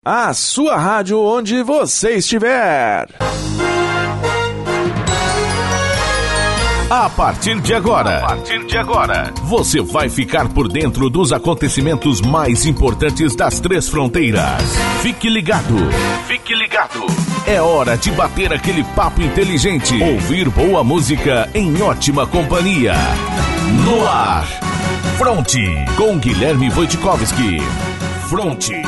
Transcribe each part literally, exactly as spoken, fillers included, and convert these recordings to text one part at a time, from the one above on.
a sua rádio onde você estiver. A partir de agora, a partir de agora, você vai ficar por dentro dos acontecimentos mais importantes das três fronteiras. Fique ligado, fique ligado. É hora de bater aquele papo inteligente, ouvir boa música em ótima companhia. No ar, Fronte, com Guilherme Wojciechowski. Fronte.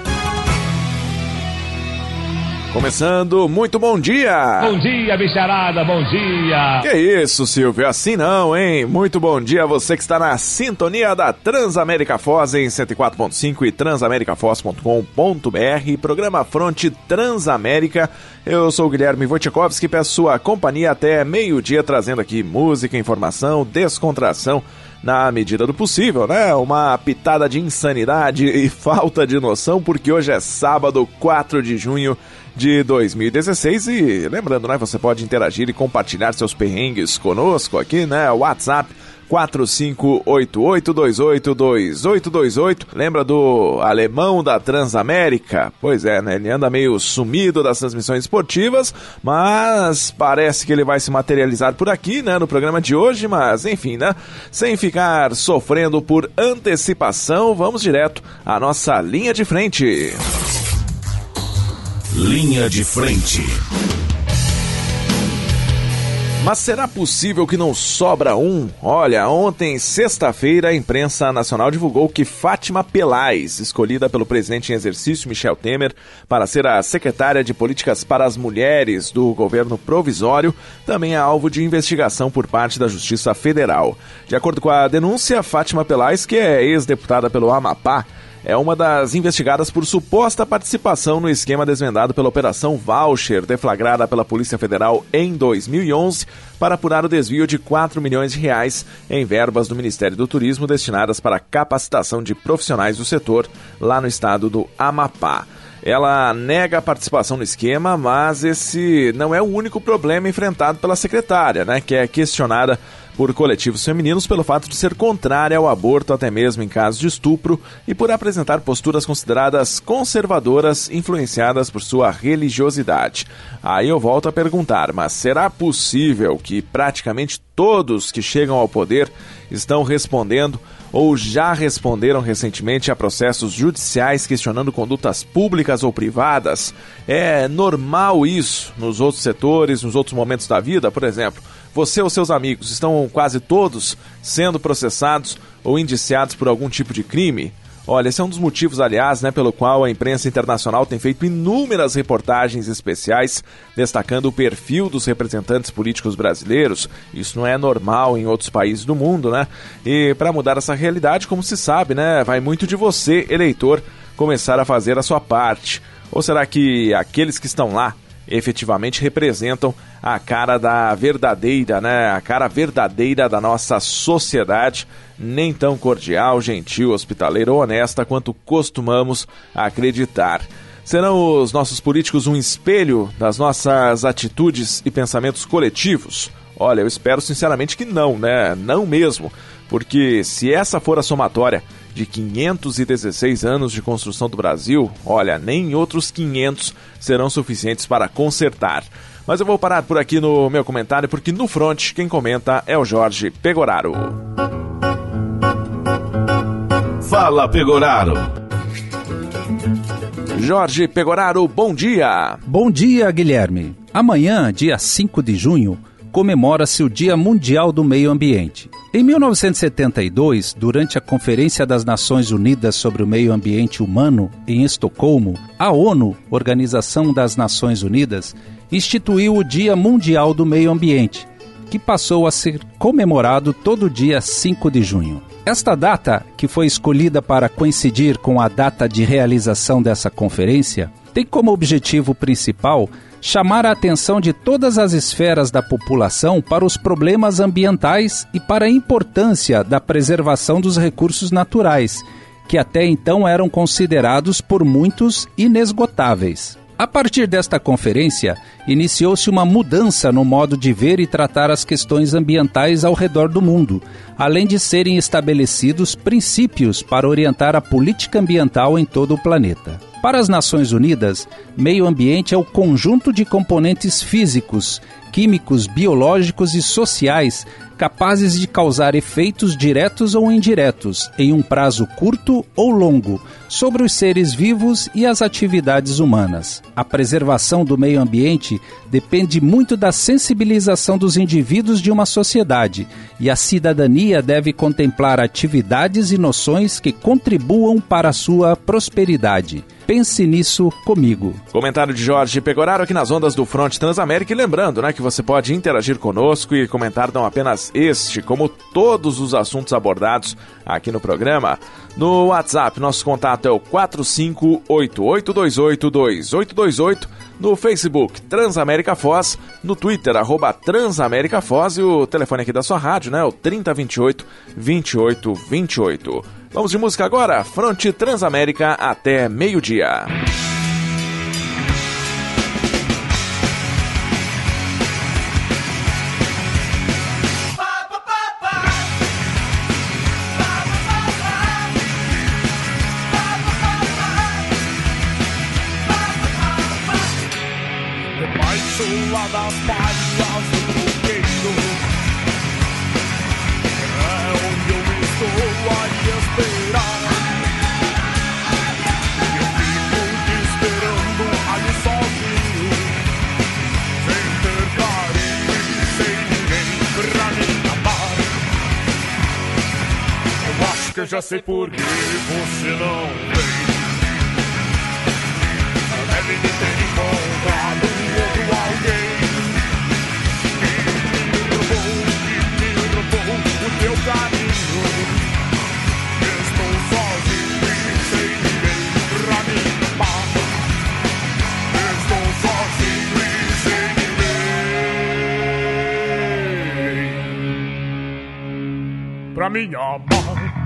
Começando, muito bom dia! Bom dia, bicharada, bom dia! Que isso, Silvio, assim não, hein? Muito bom dia a você que está na sintonia da Transamérica Foz em cento e quatro ponto cinco e transamérica foz ponto com ponto b r, programa Fronte Transamérica. Eu sou o Guilherme Wojciechowski e peço sua companhia até meio-dia, trazendo aqui música, informação, descontração, na medida do possível, né? Uma pitada de insanidade e falta de noção, porque hoje é sábado, quatro de junho de dois mil e dezesseis e lembrando, né? Você pode interagir e compartilhar seus perrengues conosco aqui, né? WhatsApp quatro cinco oito oito dois oito dois oito dois oito. Lembra do alemão da Transamérica? Pois é, né? Ele anda meio sumido das transmissões esportivas, mas parece que ele vai se materializar por aqui, né? No programa de hoje, mas enfim, né? Sem ficar sofrendo por antecipação, vamos direto à nossa linha de frente. Linha de frente. Mas será possível que não sobra um? Olha, ontem, sexta-feira, a imprensa nacional divulgou que Fátima Pelais, escolhida pelo presidente em exercício Michel Temer para ser a secretária de Políticas para as Mulheres do governo provisório, também é alvo de investigação por parte da Justiça Federal. De acordo com a denúncia, Fátima Pelais, que é ex-deputada pelo Amapá, é uma das investigadas por suposta participação no esquema desvendado pela Operação Voucher, deflagrada pela Polícia Federal em dois mil e onze, para apurar o desvio de quatro milhões de reais em verbas do Ministério do Turismo destinadas para a capacitação de profissionais do setor lá no estado do Amapá. Ela nega a participação no esquema, mas esse não é o único problema enfrentado pela secretária, né, que é questionada por coletivos femininos pelo fato de ser contrária ao aborto até mesmo em casos de estupro e por apresentar posturas consideradas conservadoras influenciadas por sua religiosidade. Aí eu volto a perguntar, mas será possível que praticamente todos que chegam ao poder estão respondendo ou já responderam recentemente a processos judiciais questionando condutas públicas ou privadas? É normal isso nos outros setores, nos outros momentos da vida? Por exemplo, você ou seus amigos estão quase todos sendo processados ou indiciados por algum tipo de crime? Olha, esse é um dos motivos, aliás, né, pelo qual a imprensa internacional tem feito inúmeras reportagens especiais destacando o perfil dos representantes políticos brasileiros. Isso não é normal em outros países do mundo, né? E para mudar essa realidade, como se sabe, né, vai muito de você, eleitor, começar a fazer a sua parte. Ou será que aqueles que estão lá efetivamente representam a cara da verdadeira, né, a cara verdadeira da nossa sociedade, nem tão cordial, gentil, hospitaleira ou honesta quanto costumamos acreditar? Serão os nossos políticos um espelho das nossas atitudes e pensamentos coletivos? Olha, eu espero sinceramente que não, né? Não mesmo, porque se essa for a somatória de quinhentos e dezesseis anos de construção do Brasil, olha, nem outros quinhentos serão suficientes para consertar. Mas eu vou parar por aqui no meu comentário, porque no front quem comenta é o Jorge Pegoraro. Fala, Pegoraro. Jorge Pegoraro, bom dia. Bom dia, Guilherme. Amanhã, dia cinco de junho, comemora-se o Dia Mundial do Meio Ambiente. Em mil novecentos e setenta e dois, durante a Conferência das Nações Unidas sobre o Meio Ambiente Humano, em Estocolmo, a ONU, Organização das Nações Unidas, instituiu o Dia Mundial do Meio Ambiente, que passou a ser comemorado todo dia cinco de junho. Esta data, que foi escolhida para coincidir com a data de realização dessa conferência, tem como objetivo principal chamar a atenção de todas as esferas da população para os problemas ambientais e para a importância da preservação dos recursos naturais, que até então eram considerados por muitos inesgotáveis. A partir desta conferência, iniciou-se uma mudança no modo de ver e tratar as questões ambientais ao redor do mundo, além de serem estabelecidos princípios para orientar a política ambiental em todo o planeta. Para as Nações Unidas, meio ambiente é o conjunto de componentes físicos, químicos, biológicos e sociais capazes de causar efeitos diretos ou indiretos, em um prazo curto ou longo, sobre os seres vivos e as atividades humanas. A preservação do meio ambiente depende muito da sensibilização dos indivíduos de uma sociedade, e a cidadania deve contemplar atividades e noções que contribuam para a sua prosperidade. Pense nisso comigo. Comentário de Jorge Pegoraro aqui nas ondas do Fronte Transamérica. E lembrando, né, que você pode interagir conosco e comentar não apenas este, como todos os assuntos abordados aqui no programa. No WhatsApp, nosso contato é o quatro cinco oito oito dois oito dois oito dois oito. No Facebook, Transamérica Foz. No Twitter, arroba Transamérica Foz. E o telefone aqui da sua rádio, né, o trinta, vinte e oito, vinte e oito, vinte e oito. Vamos de música agora, Fronte Transamérica até meio-dia. Debaixo lá das palhas do fogueiro é onde eu estou a esperar. Eu fico te esperando ali sozinho, sem ter carinho, sem ninguém pra me amar. Eu acho que eu já sei por que você não vem. Deve me ter encontrado outro alguém que me roubou, que me roubou o teu carinho. Estou sozinho e sem ninguém pra me amar. Estou sozinho e sem ninguém pra me amar.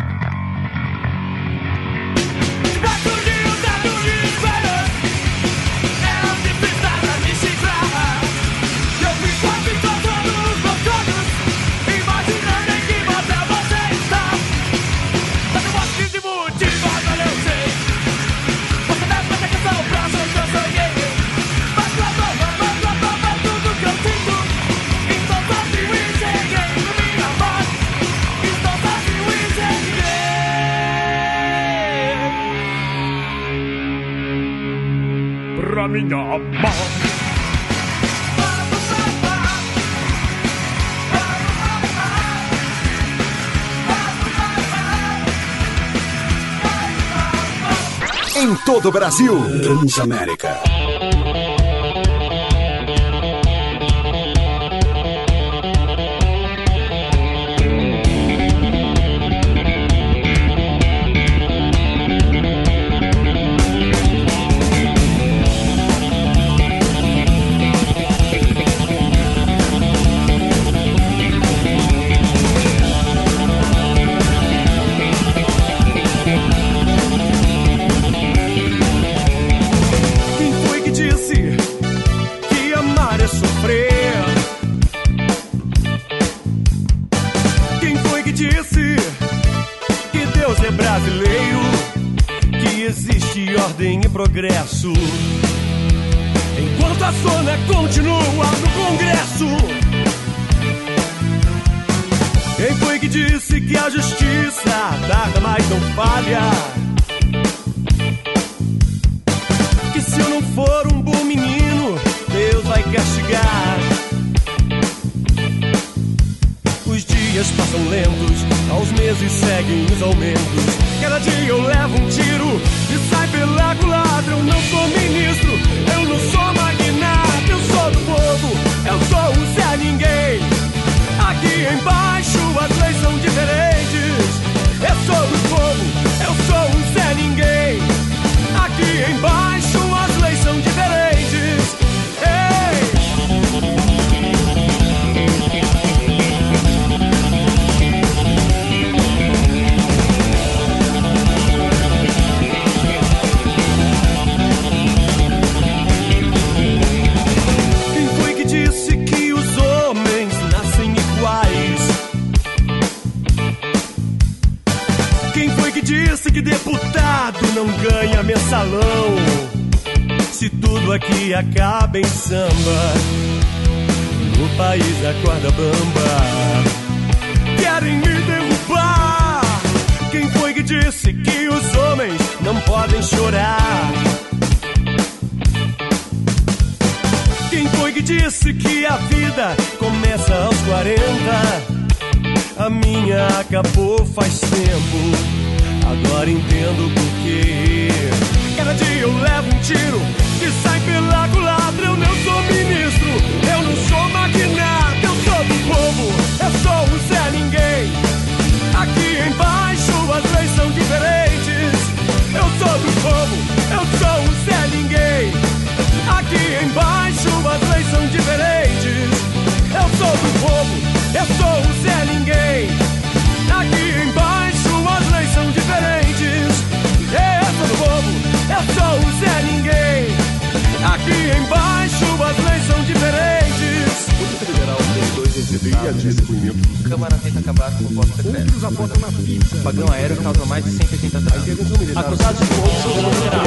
Pra minha amar. Em todo o Brasil, Transamérica. Progresso. Enquanto a zona continua no Congresso. Quem foi que disse que a justiça tarda, mas não falha? Que se eu não for um bom menino, Deus vai castigar. Os dias passam lentos, aos meses seguem os aumentos. Cada dia eu levo um tiro e sai pela culatra. Eu não sou ministro, eu não sou magnata. Eu sou do povo, eu sou um Zé Ninguém. Aqui embaixo as leis são diferentes. Eu sou do povo, eu sou um Zé Ninguém. Aqui embaixo as leis são diferentes. Ei! dupla que acaba em samba, no país da corda bamba. Querem me derrubar. Quem foi que disse que os homens não podem chorar? Quem foi que disse que a vida começa aos quarenta? A minha acabou faz tempo, agora entendo o porquê. Cada dia eu levo um tiro e sai pela culatra. Eu não sou ministro, eu não sou magnata, eu sou do povo, eu sou o Zé Ninguém. Aqui embaixo as leis são diferentes. Eu sou do povo, eu sou o Zé Ninguém. Aqui embaixo as leis são diferentes. Eu sou do povo, eu sou o Zé Ninguém. Aqui embaixo as leis são diferentes. Eu sou do povo, eu sou o Zé Ninguém. Aqui embaixo as leis são diferentes. Polícia Federal tem dois recebidos de depoimento. Câmara tenta acabar com o voto secreto. Os apontam na pizza. Pagão aéreo causa mais de cento e oitenta atrasos. Acusados de corrupção do federal.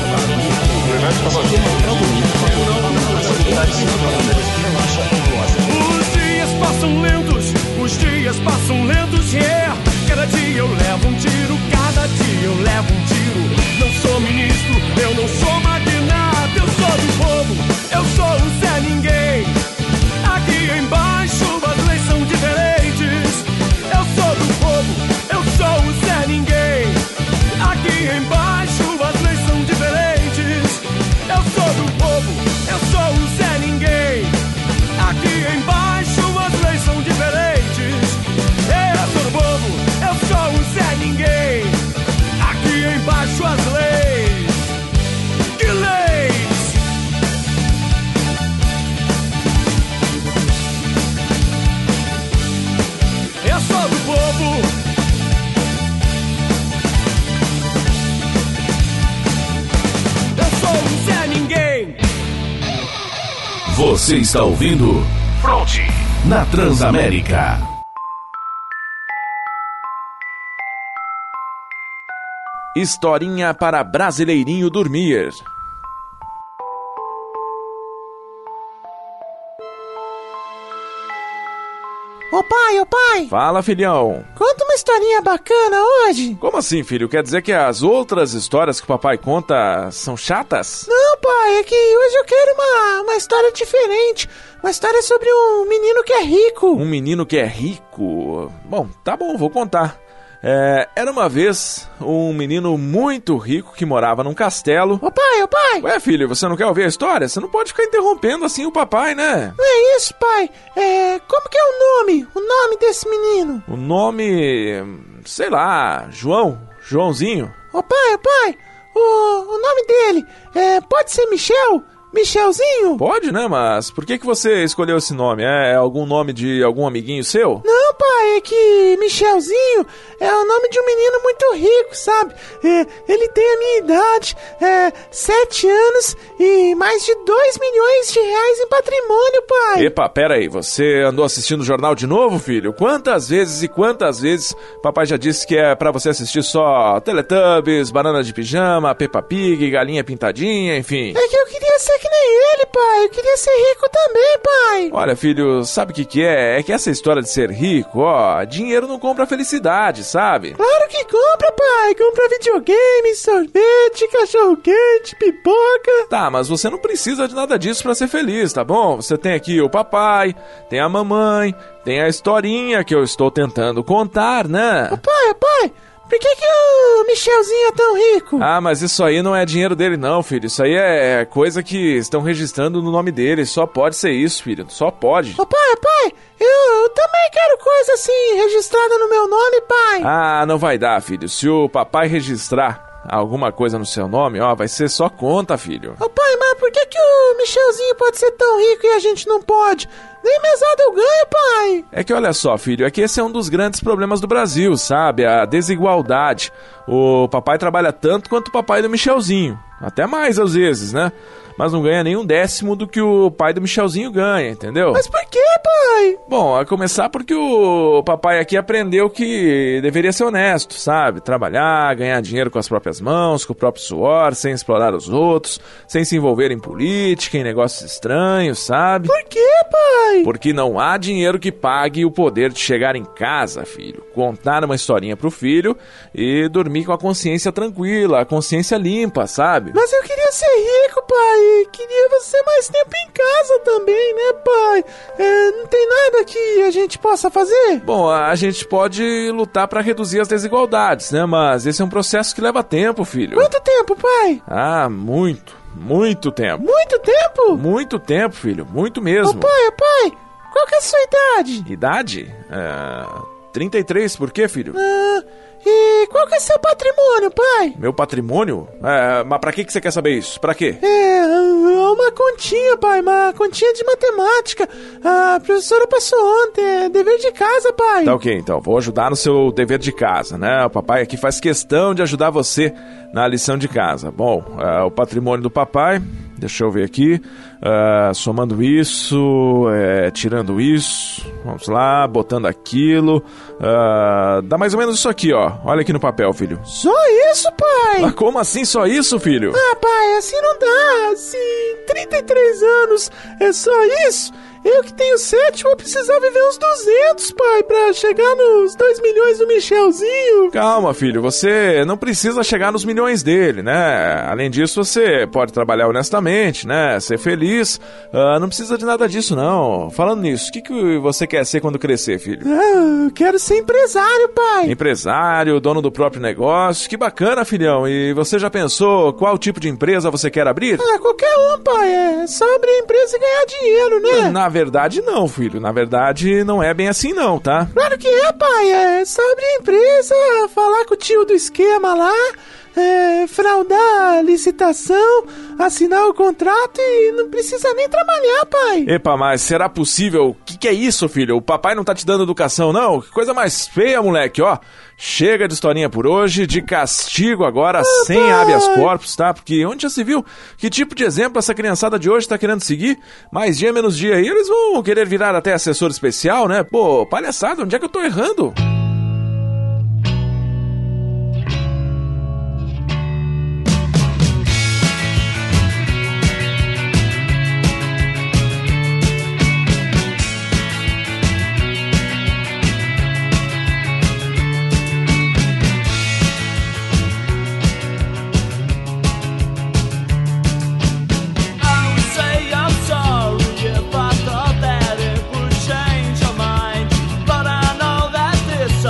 Os dias passam lentos, os dias passam lentos, yeah. Cada dia eu levo um tiro, cada dia eu levo um tiro. Não sou ministro, eu não sou magnata, eu sou do povo, eu sou o Zé Ninguém. Aqui embaixo as leis são diferentes. Eu sou do povo, eu sou o Zé Ninguém. Aqui embaixo as leis são diferentes. Eu sou do povo, eu sou o Zé Ninguém. Aqui embaixo as leis são diferentes. Eu sou do povo, eu sou o Zé Ninguém. Aqui embaixo as leis. Que leis? Eu sou do povo. Eu sou o Zé Ninguém. Você está ouvindo Fronte na Transamérica. Historinha para brasileirinho dormir. Ô pai, ô pai, Fala, filhão. conta uma historinha bacana hoje. Como assim, filho? Quer dizer que as outras histórias que o papai conta são chatas? Não, pai, é que hoje eu quero uma, uma história diferente. Uma história sobre um menino que é rico. Um menino que é rico? Bom, tá bom, vou contar. É, era uma vez um menino muito rico que morava num castelo. Ô pai, ô pai, Ué, filho, você não quer ouvir a história? Você não pode ficar interrompendo assim o papai, né? não é isso, pai. É, como que é o nome? O nome desse menino? O nome... sei lá, João, Joãozinho. Ô pai, ô pai, o, o nome dele é, pode ser Michel? Michelzinho? Pode, né? Mas por que que você escolheu esse nome? É algum nome de algum amiguinho seu? Não, pai, é que Michelzinho é o nome de um menino muito rico, sabe? É, ele tem a minha idade, é, sete anos e mais de dois milhões de reais em patrimônio, pai. Epa, pera aí, você andou assistindo o jornal de novo, filho? Quantas vezes e quantas vezes papai já disse que é pra você assistir só Teletubbies, Banana de Pijama, Peppa Pig, Galinha Pintadinha, enfim. É que eu queria ser que nem ele, pai. Eu queria ser rico também, pai. Olha, filho, sabe o que que é? É que essa história de ser rico, ó, dinheiro não compra felicidade, sabe? Claro que compra, pai. Compra videogame, sorvete, cachorro-quente, pipoca. Tá, mas você não precisa de nada disso pra ser feliz, tá bom? Você tem aqui o papai, tem a mamãe, tem a historinha que eu estou tentando contar, né? Ô, pai, ô, pai, por que que o Michelzinho é tão rico? Ah, mas isso aí não é dinheiro dele não, filho. Isso aí é coisa que estão registrando no nome dele. Só pode ser isso, filho. Só pode. Ô, pai, ô, pai, eu, eu também quero coisa assim, registrada no meu nome, pai. Ah, não vai dar, filho. Se o papai registrar alguma coisa no seu nome, ó, vai ser só conta, filho. Ô, pai, mas por que que o Michelzinho pode ser tão rico e a gente não pode? Nem mesada eu ganho, pai. É que olha só, filho, é que esse é um dos grandes problemas do Brasil, sabe? A desigualdade. O papai trabalha tanto quanto o papai do Michelzinho. Até mais às vezes, né? Mas não ganha nem um décimo do que o pai do Michelzinho ganha, entendeu? Mas por que, pai? Bom, a começar porque o papai aqui aprendeu que deveria ser honesto, sabe? Trabalhar, ganhar dinheiro com as próprias mãos, com o próprio suor, sem explorar os outros, sem se envolver em política, em negócios estranhos, sabe? Por quê, pai? Porque não há dinheiro que pague o poder de chegar em casa, filho, contar uma historinha pro filho e dormir com a consciência tranquila, a consciência limpa, sabe? Mas eu queria ser rico, pai, e queria você mais tempo em casa também, né, pai? É, não tem nada que a gente possa fazer? Bom, a gente pode lutar pra reduzir as desigualdades, né? Mas esse é um processo que leva tempo, filho. Quanto tempo, pai? Ah, muito, muito tempo. Muito tempo? Muito tempo, filho, muito mesmo. Ô, pai, ô, pai, qual que é a sua idade? Idade? É... trinta e três, por quê, filho? Ah... E qual que é seu patrimônio, pai? Meu patrimônio? É, mas pra que que você quer saber isso? Pra quê? É, uma continha, pai, uma continha de matemática. A professora passou ontem, é dever de casa, pai. Tá ok, então, vou ajudar no seu dever de casa, né? O papai aqui faz questão de ajudar você na lição de casa. Bom, é, o patrimônio do papai, deixa eu ver aqui, é, somando isso, é, tirando isso, vamos lá, botando aquilo, é, dá mais ou menos isso aqui, ó. Olha aqui no papel, filho. Só isso, pai? Ah, como assim só isso, filho? Ah, pai, assim não dá. Assim, trinta e três anos é só isso? Eu que tenho sete vou precisar viver uns duzentos, pai, pra chegar nos dois milhões do Michelzinho. Calma, filho, você não precisa chegar nos milhões dele, né? Além disso, você pode trabalhar honestamente, né? Ser feliz. Uh, não precisa de nada disso, não. Falando nisso, o que, que você quer ser quando crescer, filho? Ah, eu quero ser empresário, pai. Empresário, dono do próprio negócio. Que bacana, filhão. E você já pensou qual tipo de empresa você quer abrir? Ah, qualquer um, pai. É só abrir empresa e ganhar dinheiro, né? Na verdade, não, filho. Na verdade, não é bem assim, não, tá? Claro que é, pai. É só abrir a empresa, falar com o tio do esquema lá, é, fraudar a licitação, assinar o contrato e não precisa nem trabalhar, pai. Epa, mas será possível? O que, que é isso, filho? O papai não tá te dando educação, não? Que coisa mais feia, moleque, ó. Chega de historinha por hoje, de castigo agora, ah, sem pai. habeas corpus, tá? Porque onde já se viu? Que tipo de exemplo essa criançada de hoje tá querendo seguir? Mais dia, menos dia aí, eles vão querer virar até assessor especial, né? Pô, palhaçada, onde é que eu tô errando? But I know that this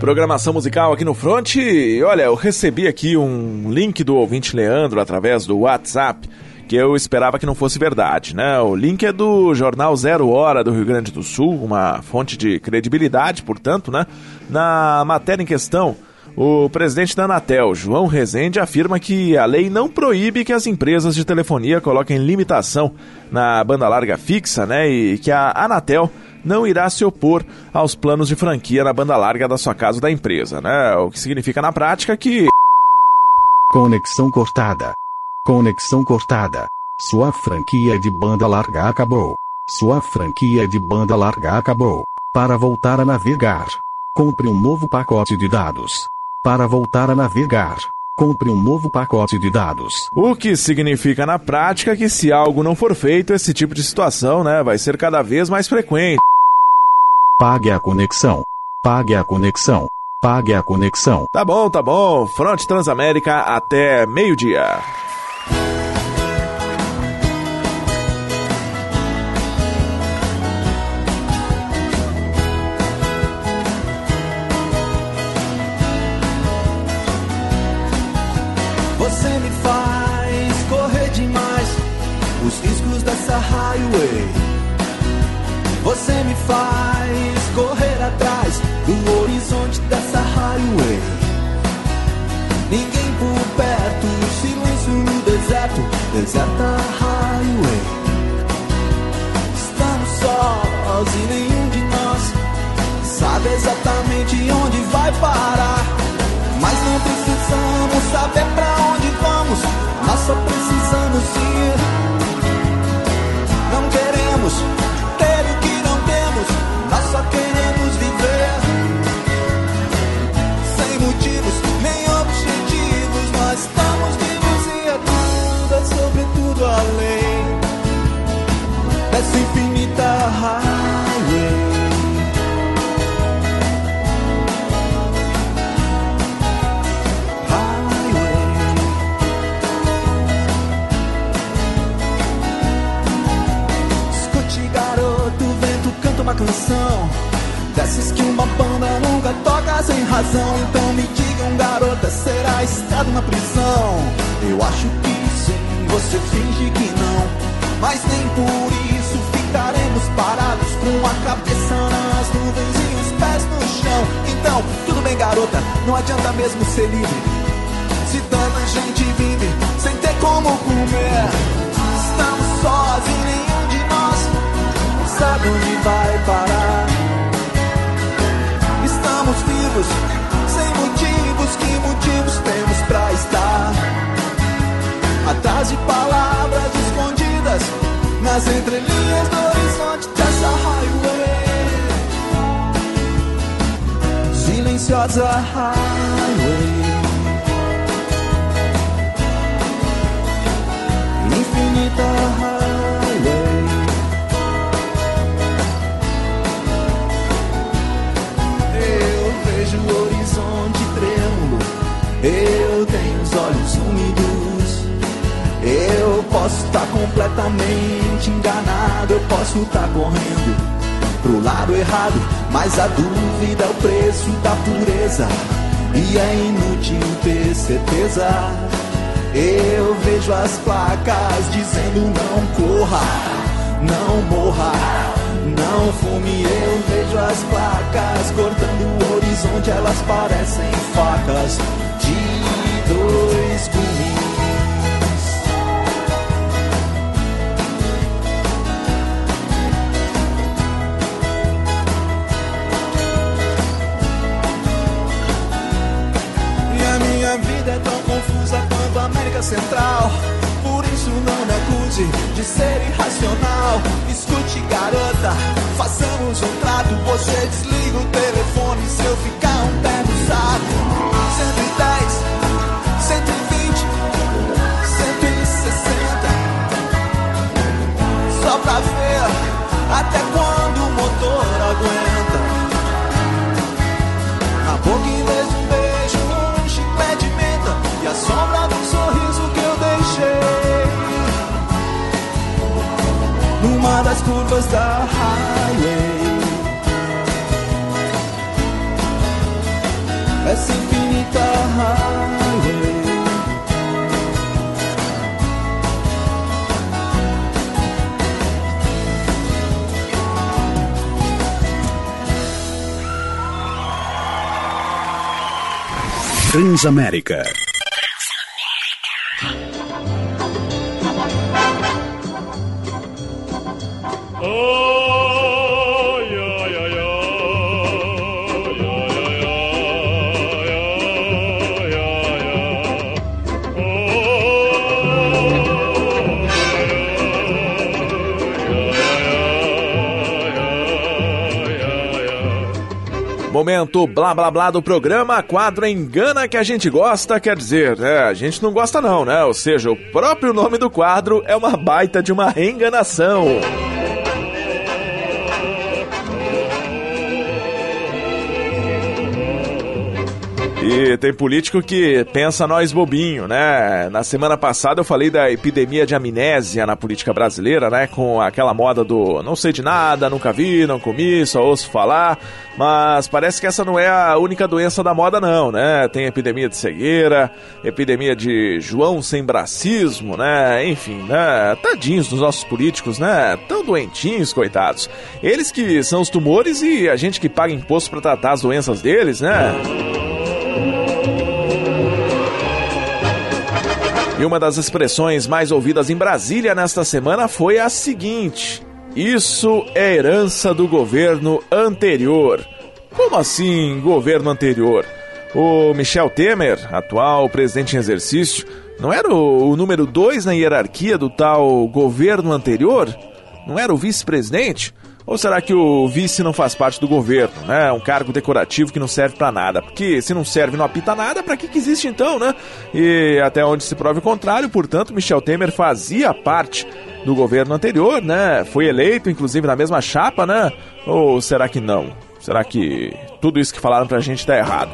Programação musical aqui no Front. E olha, eu recebi aqui um link do ouvinte Leandro através do WhatsApp, que eu esperava que não fosse verdade, né? O link é do jornal Zero Hora do Rio Grande do Sul, uma fonte de credibilidade, portanto, né? Na matéria em questão, o presidente da Anatel, João Rezende, afirma que a lei não proíbe que as empresas de telefonia coloquem limitação na banda larga fixa, né? E que a Anatel não irá se opor aos planos de franquia na banda larga da sua casa ou da empresa, né? O que significa na prática que... Conexão cortada. Conexão cortada. Sua franquia de banda larga acabou. Sua franquia de banda larga acabou. Para voltar a navegar, compre um novo pacote de dados. Para voltar a navegar, compre um novo pacote de dados. O que significa na prática que se algo não for feito, esse tipo de situação, né, vai ser cada vez mais frequente. Pague a conexão. Pague a conexão. Pague a conexão. Tá bom, tá bom. Front Transamérica até meio-dia. Você me faz correr demais os riscos dessa highway. Você me faz correr atrás do horizonte dessa highway. Ninguém por perto, silêncio no deserto, deserta highway. Estamos sós e nenhum de nós sabe exatamente onde vai parar. Mas não precisamos saber pra onde vamos, nós só precisamos ir. Não queremos ter o que não temos, nós só queremos viver. Sem motivos, nem objetivos, nós estamos vivos e é tudo, é sobretudo além dessa infinita highway. Uma canção dessas que uma banda nunca toca sem razão. Então me digam, garota, será estado na prisão? Eu acho que sim, você finge que não, mas nem por isso ficaremos parados com a cabeça nas nuvens e os pés no chão. Então, tudo bem, garota, não adianta mesmo ser livre se tanta gente vive sem ter como comer. Estamos sós e nenhum de nós sabe onde vai parar. Estamos vivos, sem motivos, que motivos temos pra estar atrás de palavras escondidas nas entrelinhas do horizonte dessa highway. Silenciosa highway, infinita highway. O horizonte trêmulo, eu tenho os olhos úmidos. Eu posso estar completamente enganado, eu posso estar correndo pro lado errado, mas a dúvida é o preço da pureza e é inútil ter certeza. Eu vejo as placas dizendo não corra, não morra, não fume. Eu vejo as placas cortando o horizonte, elas parecem facas de dois gumes. E a minha vida é tão confusa quanto a América Central. Por isso não me acuse de ser irracional. Escute, garota, façamos um trato. Você desliga o telefone se eu ficar um pé no saco. Cento e dez, cento e vinte, cento e sessenta, só pra ver até quando o motor aguenta. Na boca em vez de um beijo, um chiclete de menta e a sombra do sorriso que eu deixei numa das curvas da highway. essa infinita highway. Transamérica. Momento blá blá blá do programa, quadro Engana que a gente gosta, quer dizer, é, a gente não gosta não, né? Ou seja, o próprio nome do quadro é uma baita de uma enganação. E tem político que pensa nós bobinho, né? Na semana passada eu falei da epidemia de amnésia na política brasileira, né? Com aquela moda do não sei de nada, nunca vi, não comi, só ouço falar. Mas parece que essa não é a única doença da moda não, né? Tem epidemia de cegueira, epidemia de João sem bracismo, né? Enfim, né? Tadinhos dos nossos políticos, né? Tão doentinhos, coitados. Eles que são os tumores e a gente que paga imposto pra tratar as doenças deles, né? E uma das expressões mais ouvidas em Brasília nesta semana foi a seguinte: isso é herança do governo anterior. Como assim, governo anterior? O Michel Temer, atual presidente em exercício, não era o, o número dois na hierarquia do tal governo anterior? Não era o vice-presidente? Ou será que o vice não faz parte do governo, né? Um cargo decorativo que não serve pra nada. Porque se não serve e não apita nada, pra que que existe então, né? E até onde se prove o contrário, portanto, Michel Temer fazia parte do governo anterior, né? Foi eleito, inclusive, na mesma chapa, né? Ou será que não? Será que tudo isso que falaram pra gente tá errado?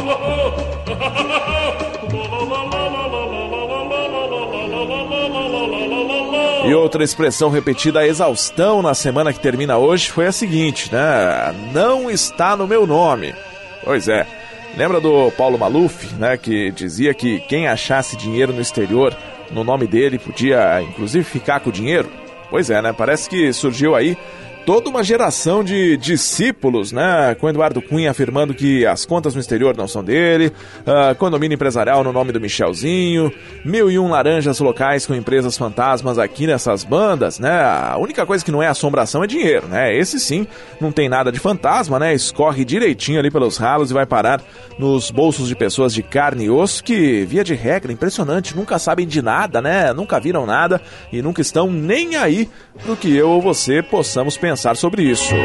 E outra expressão repetida a exaustão na semana que termina hoje foi a seguinte, né? Não está no meu nome. Pois é. Lembra do Paulo Maluf, né? Que dizia que quem achasse dinheiro no exterior no nome dele podia, inclusive, ficar com o dinheiro? Pois é, né? Parece que surgiu aí toda uma geração de discípulos, né? Com Eduardo Cunha afirmando que as contas no exterior não são dele, uh, condomínio empresarial no nome do Michelzinho, mil e um laranjas locais com empresas fantasmas aqui nessas bandas, né? A única coisa que não é assombração é dinheiro, né? Esse sim, não tem nada de fantasma, né? Escorre direitinho ali pelos ralos e vai parar nos bolsos de pessoas de carne e osso que, via de regra, impressionante, nunca sabem de nada, né? Nunca viram nada e nunca estão nem aí pro que eu ou você possamos pensar pensar sobre isso.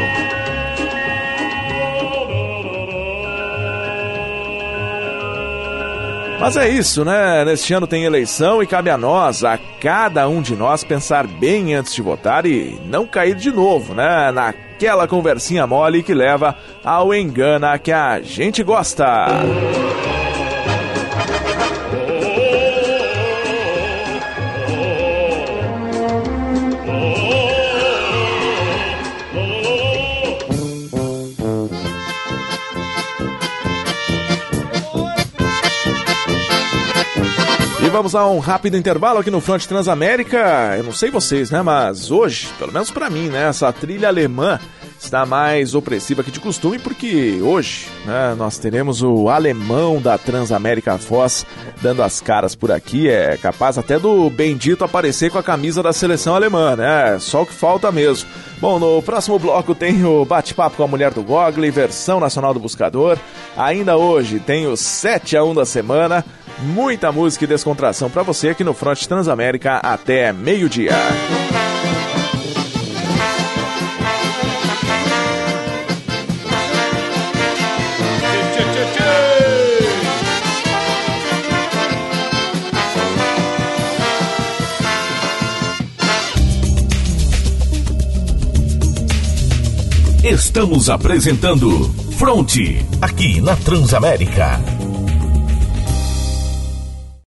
Mas é isso, né? Neste ano tem eleição e cabe a nós, a cada um de nós, pensar bem antes de votar e não cair de novo, né? Naquela conversinha mole que leva ao engana que a gente gosta. E vamos a um rápido intervalo aqui no Front Transamérica. Eu não sei vocês, né? Mas hoje, pelo menos pra mim, né? Essa trilha alemã está mais opressiva que de costume, porque hoje, né, nós teremos o alemão da Transamérica Foz dando as caras por aqui. É capaz até do bendito aparecer com a camisa da seleção alemã, né? Só o que falta mesmo. Bom, no próximo bloco tem o bate-papo com a mulher do Google, versão nacional do Buscador. Ainda hoje tem o sete a um da semana. Muita música e descontração pra você aqui no Front Transamérica até meio-dia. Estamos apresentando Fronte, aqui na Transamérica.